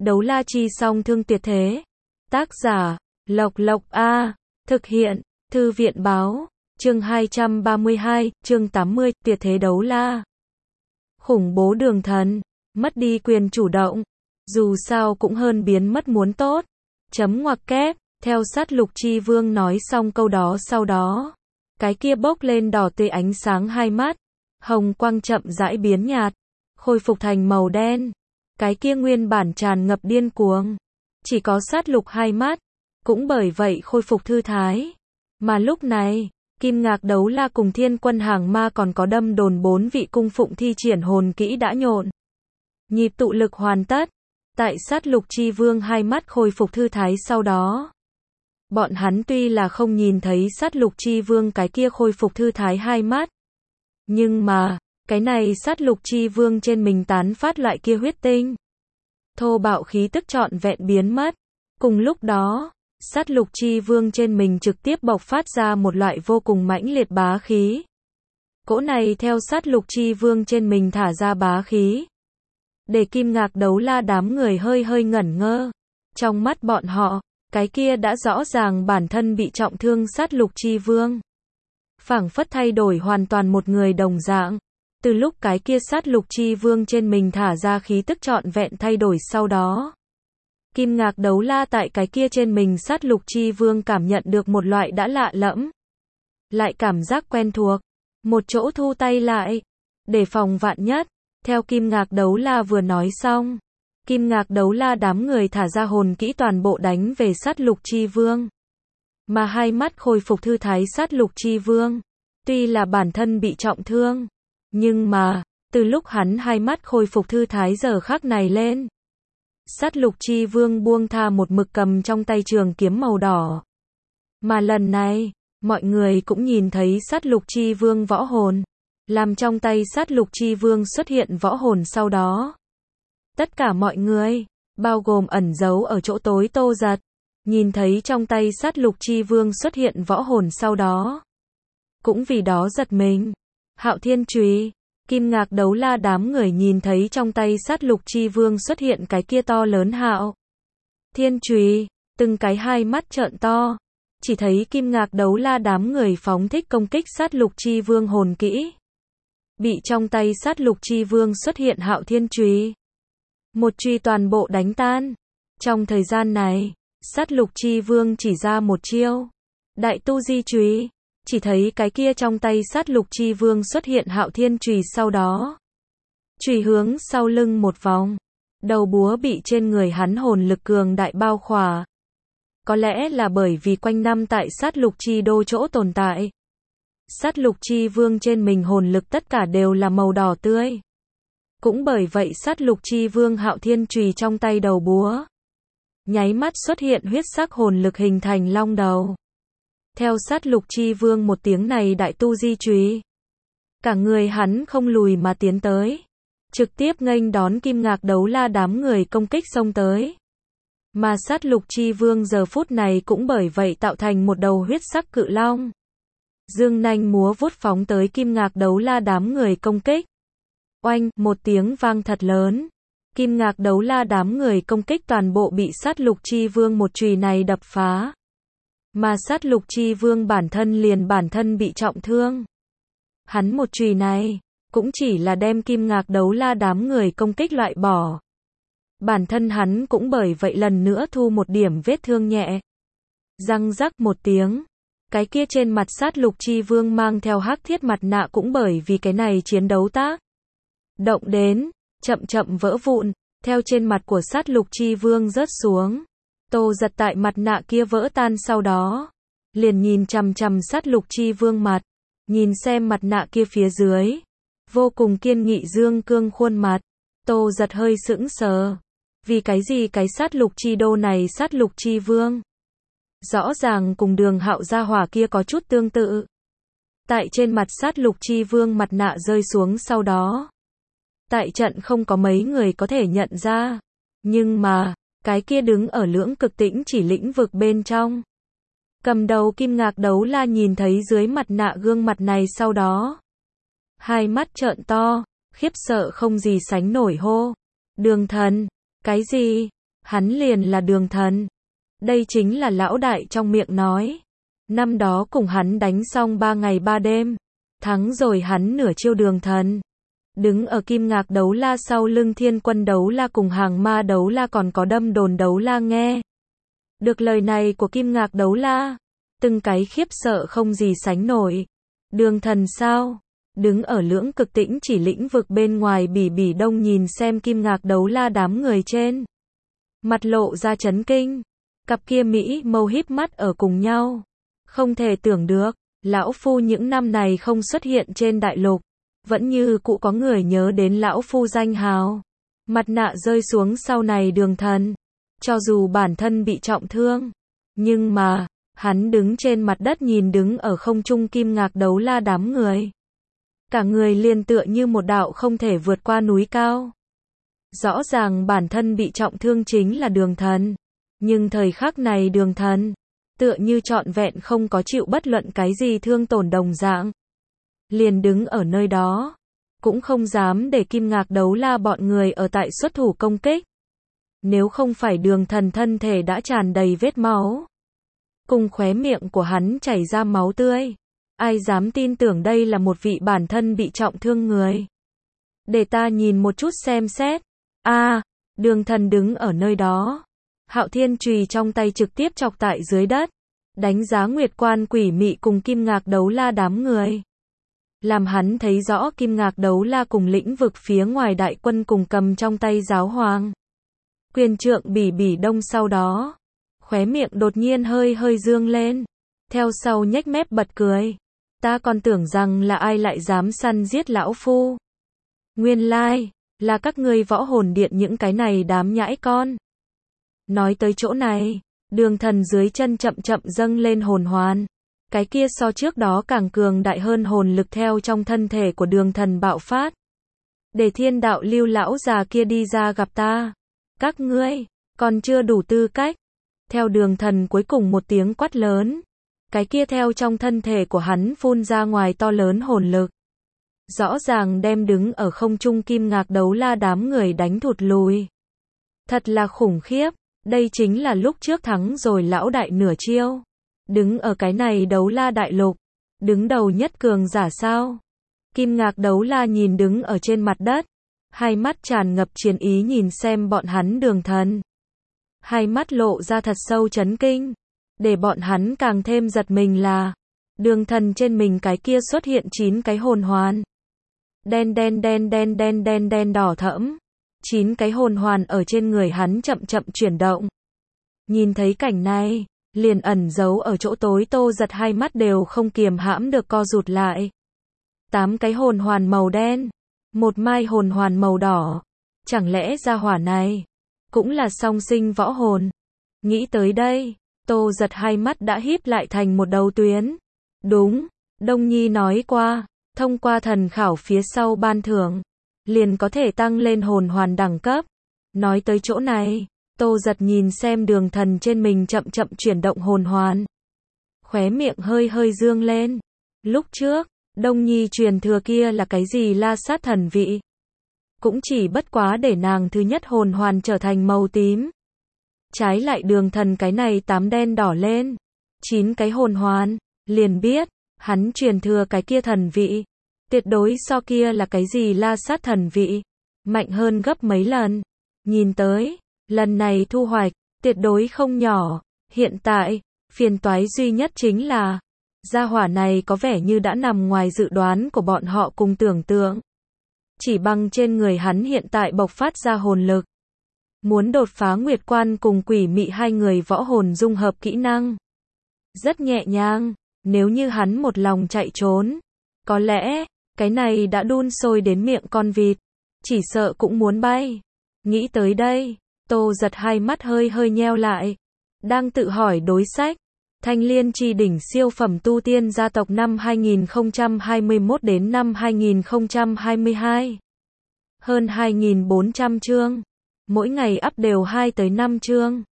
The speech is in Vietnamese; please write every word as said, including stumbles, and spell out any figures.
Đấu la chi song thương tuyệt thế. Tác giả, Lộc Lộc A. Thực hiện, Thư viện báo. Chương hai trăm ba mươi hai, chương tám mươi, tuyệt thế đấu la. Khủng bố đường thần, mất đi quyền chủ động. Dù sao cũng hơn biến mất muốn tốt. Chấm ngoặc kép, theo sát Lục Chi Vương nói xong câu đó sau đó. Cái kia bốc lên đỏ tươi ánh sáng hai mắt. Hồng quang chậm rãi biến nhạt. Khôi phục thành màu đen. Cái kia nguyên bản tràn ngập điên cuồng. Chỉ có sát lục hai mắt. Cũng bởi vậy khôi phục thư thái. Mà lúc này, Kim Ngạc Đấu La cùng Thiên Quân Hàng Ma còn có Đâm Đồn bốn vị cung phụng thi triển hồn kỹ đã nhộn. Nhịp tụ lực hoàn tất. Tại sát lục chi vương hai mắt khôi phục thư thái sau đó. Bọn hắn tuy là không nhìn thấy sát lục chi vương cái kia khôi phục thư thái hai mắt. Nhưng mà, cái này sát lục chi vương trên mình tán phát loại kia huyết tinh. Thô bạo khí tức trọn vẹn biến mất. Cùng lúc đó, sát lục chi vương trên mình trực tiếp bộc phát ra một loại vô cùng mãnh liệt bá khí. Cỗ này theo sát lục chi vương trên mình thả ra bá khí. Để Kim Ngạc Đấu La đám người hơi hơi ngẩn ngơ. Trong mắt bọn họ, cái kia đã rõ ràng bản thân bị trọng thương sát lục chi vương. Phảng phất thay đổi hoàn toàn một người đồng dạng. Từ lúc cái kia sát lục chi vương trên mình thả ra khí tức trọn vẹn thay đổi sau đó. Kim Ngạc Đấu La tại cái kia trên mình sát lục chi vương cảm nhận được một loại đã lạ lẫm. Lại cảm giác quen thuộc. Một chỗ thu tay lại. Để phòng vạn nhất. Theo Kim Ngạc Đấu La vừa nói xong. Kim Ngạc Đấu La đám người thả ra hồn kỹ toàn bộ đánh về sát lục chi vương. Mà hai mắt khôi phục thư thái sát lục chi vương. Tuy là bản thân bị trọng thương. Nhưng mà, từ lúc hắn hai mắt khôi phục thư thái giờ khắc này lên. Sát lục chi vương buông tha một mực cầm trong tay trường kiếm màu đỏ. Mà lần này, mọi người cũng nhìn thấy sát lục chi vương võ hồn. Làm trong tay sát lục chi vương xuất hiện võ hồn sau đó. Tất cả mọi người, bao gồm ẩn giấu ở chỗ tối Tô Giật. Nhìn thấy trong tay sát lục chi vương xuất hiện võ hồn sau đó. Cũng vì đó giật mình. Hạo Thiên Chùy, Kim Ngạc Đấu La đám người nhìn thấy trong tay sát lục chi vương xuất hiện cái kia to lớn Hạo Thiên Chùy, từng cái hai mắt trợn to. Chỉ thấy Kim Ngạc Đấu La đám người phóng thích công kích sát lục chi vương hồn kỹ. Bị trong tay sát lục chi vương xuất hiện Hạo Thiên Chùy. Một chùy toàn bộ đánh tan. Trong thời gian này, sát lục chi vương chỉ ra một chiêu. Đại tu di chùy. Chỉ thấy cái kia trong tay sát lục chi vương xuất hiện Hạo Thiên Chùy sau đó. Chùy hướng sau lưng một vòng. Đầu búa bị trên người hắn hồn lực cường đại bao khỏa. Có lẽ là bởi vì quanh năm tại sát lục chi đô chỗ tồn tại. Sát lục chi vương trên mình hồn lực tất cả đều là màu đỏ tươi. Cũng bởi vậy sát lục chi vương Hạo Thiên Chùy trong tay đầu búa. Nháy mắt xuất hiện huyết sắc hồn lực hình thành long đầu. Theo sát lục chi vương một tiếng này đại tu di chùy. Cả người hắn không lùi mà tiến tới. Trực tiếp nghênh đón Kim Ngạc Đấu La đám người công kích xông tới. Mà sát lục chi vương giờ phút này cũng bởi vậy tạo thành một đầu huyết sắc cự long. Dương nanh múa vuốt phóng tới Kim Ngạc Đấu La đám người công kích. Oanh, một tiếng vang thật lớn. Kim Ngạc Đấu La đám người công kích toàn bộ bị sát lục chi vương một chùy này đập phá. Mà sát lục chi vương bản thân liền bản thân bị trọng thương. Hắn một chùy này, cũng chỉ là đem Kim Ngạc Đấu La đám người công kích loại bỏ. Bản thân hắn cũng bởi vậy lần nữa thu một điểm vết thương nhẹ. Răng rắc một tiếng. Cái kia trên mặt sát lục chi vương mang theo hắc thiết mặt nạ cũng bởi vì cái này chiến đấu tác động đến, chậm chậm vỡ vụn, theo trên mặt của sát lục chi vương rớt xuống. Tô Giật tại mặt nạ kia vỡ tan sau đó. Liền nhìn chằm chằm sát lục chi vương mặt. Nhìn xem mặt nạ kia phía dưới. Vô cùng kiên nghị dương cương khuôn mặt. Tô Giật hơi sững sờ. Vì cái gì cái sát lục chi đô này sát lục chi vương? Rõ ràng cùng Đường Hạo gia hỏa kia có chút tương tự. Tại trên mặt sát lục chi vương mặt nạ rơi xuống sau đó. Tại trận không có mấy người có thể nhận ra. Nhưng mà, cái kia đứng ở lưỡng cực tĩnh chỉ lĩnh vực bên trong. Cầm đầu Kim Ngạc Đấu La nhìn thấy dưới mặt nạ gương mặt này sau đó. Hai mắt trợn to, khiếp sợ không gì sánh nổi hô. Đường thần, cái gì? Hắn liền là đường thần. Đây chính là lão đại trong miệng nói. Năm đó cùng hắn đánh xong ba ngày ba đêm. Thắng rồi hắn nửa chiêu đường thần. Đứng ở kim ngạc đấu la sau lưng thiên quân đấu la cùng hàng ma đấu la còn có đâm đồn đấu la nghe. Được lời này của kim ngạc đấu la. Từng cái khiếp sợ không gì sánh nổi. Đường thần sao? Đứng ở lưỡng cực tĩnh chỉ lĩnh vực bên ngoài bỉ bỉ đông nhìn xem kim ngạc đấu la đám người trên. Mặt lộ ra chấn kinh. Cặp kia Mỹ mâu híp mắt ở cùng nhau. Không thể tưởng được, lão phu những năm này không xuất hiện trên đại lục. Vẫn như cũ có người nhớ đến lão phu danh hào. Mặt nạ rơi xuống sau này đường thần. Cho dù bản thân bị trọng thương. Nhưng mà, hắn đứng trên mặt đất nhìn đứng ở không trung kim ngạc đấu la đám người. Cả người liền tựa như một đạo không thể vượt qua núi cao. Rõ ràng bản thân bị trọng thương chính là đường thần. Nhưng thời khắc này đường thần, tựa như trọn vẹn không có chịu bất luận cái gì thương tổn đồng dạng. Liền đứng ở nơi đó. Cũng không dám để kim ngạc đấu la bọn người ở tại xuất thủ công kích. Nếu không phải đường thần thân thể đã tràn đầy vết máu. Cùng khóe miệng của hắn chảy ra máu tươi. Ai dám tin tưởng đây là một vị bản thân bị trọng thương người. Để ta nhìn một chút xem xét. A, à, đường thần đứng ở nơi đó. Hạo thiên chùy trong tay trực tiếp chọc tại dưới đất. Đánh giá Nguyệt Quan Quỷ Mị cùng kim ngạc đấu la đám người. Làm hắn thấy rõ kim ngạc đấu la cùng lĩnh vực phía ngoài đại quân cùng cầm trong tay giáo hoàng. Quyền trượng bỉ bỉ đông sau đó. Khóe miệng đột nhiên hơi hơi dương lên. Theo sau nhếch mép bật cười. Ta còn tưởng rằng là ai lại dám săn giết lão phu. Nguyên lai, là các ngươi võ hồn điện những cái này đám nhãi con. Nói tới chỗ này, đường thần dưới chân chậm chậm dâng lên hồn hoàn. Cái kia so trước đó càng cường đại hơn hồn lực theo trong thân thể của đường thần bạo phát. Để thiên đạo lưu lão già kia đi ra gặp ta. Các ngươi, còn chưa đủ tư cách. Theo đường thần cuối cùng một tiếng quát lớn. Cái kia theo trong thân thể của hắn phun ra ngoài to lớn hồn lực. Rõ ràng đem đứng ở không trung kim ngạc đấu la đám người đánh thụt lùi. Thật là khủng khiếp. Đây chính là lúc trước thắng rồi lão đại nửa chiêu. Đứng ở cái này đấu la đại lục. Đứng đầu nhất cường giả sao. Kim ngạc đấu la nhìn đứng ở trên mặt đất. Hai mắt tràn ngập chiến ý nhìn xem bọn hắn đường thần. Hai mắt lộ ra thật sâu chấn kinh. Để bọn hắn càng thêm giật mình là. Đường thần trên mình cái kia xuất hiện chín cái hồn hoàn. Đen đen đen đen đen đen đen đỏ thẫm. Chín cái hồn hoàn ở trên người hắn chậm chậm chuyển động. Nhìn thấy cảnh này, liền ẩn giấu ở chỗ tối Tô Giật hai mắt đều không kiềm hãm được co rụt lại. Tám cái hồn hoàn màu đen, một mai hồn hoàn màu đỏ. Chẳng lẽ gia hỏa này cũng là song sinh võ hồn? Nghĩ tới đây, Tô Giật hai mắt đã híp lại thành một đầu tuyến. Đúng, Đông Nhi nói qua, thông qua thần khảo phía sau ban thưởng, liền có thể tăng lên hồn hoàn đẳng cấp. Nói tới chỗ này, Tô Giật nhìn xem đường thần trên mình chậm chậm chuyển động hồn hoàn. Khóe miệng hơi hơi dương lên. Lúc trước, Đông Nhi truyền thừa kia là cái gì la sát thần vị? Cũng chỉ bất quá để nàng thứ nhất hồn hoàn trở thành màu tím. Trái lại đường thần cái này tám đen đỏ lên. Chín cái hồn hoàn, liền biết, hắn truyền thừa cái kia thần vị. Tuyệt đối so kia là cái gì la sát thần vị. Mạnh hơn gấp mấy lần. Nhìn tới, lần này thu hoạch, tuyệt đối không nhỏ. Hiện tại, phiền toái duy nhất chính là, gia hỏa này có vẻ như đã nằm ngoài dự đoán của bọn họ cùng tưởng tượng. Chỉ bằng trên người hắn hiện tại bộc phát ra hồn lực. Muốn đột phá Nguyệt Quan cùng Quỷ Mị hai người võ hồn dung hợp kỹ năng. Rất nhẹ nhàng, nếu như hắn một lòng chạy trốn. Có lẽ, cái này đã đun sôi đến miệng con vịt. Chỉ sợ cũng muốn bay. Nghĩ tới đây, Tô Giật hai mắt hơi hơi nheo lại. Đang tự hỏi đối sách. Thanh Liên Chi Đỉnh siêu phẩm tu tiên gia tộc năm hai nghìn không trăm hai mươi mốt đến năm hai nghìn không trăm hai mươi hai. Hơn hai nghìn bốn trăm chương. Mỗi ngày up đều hai tới năm chương.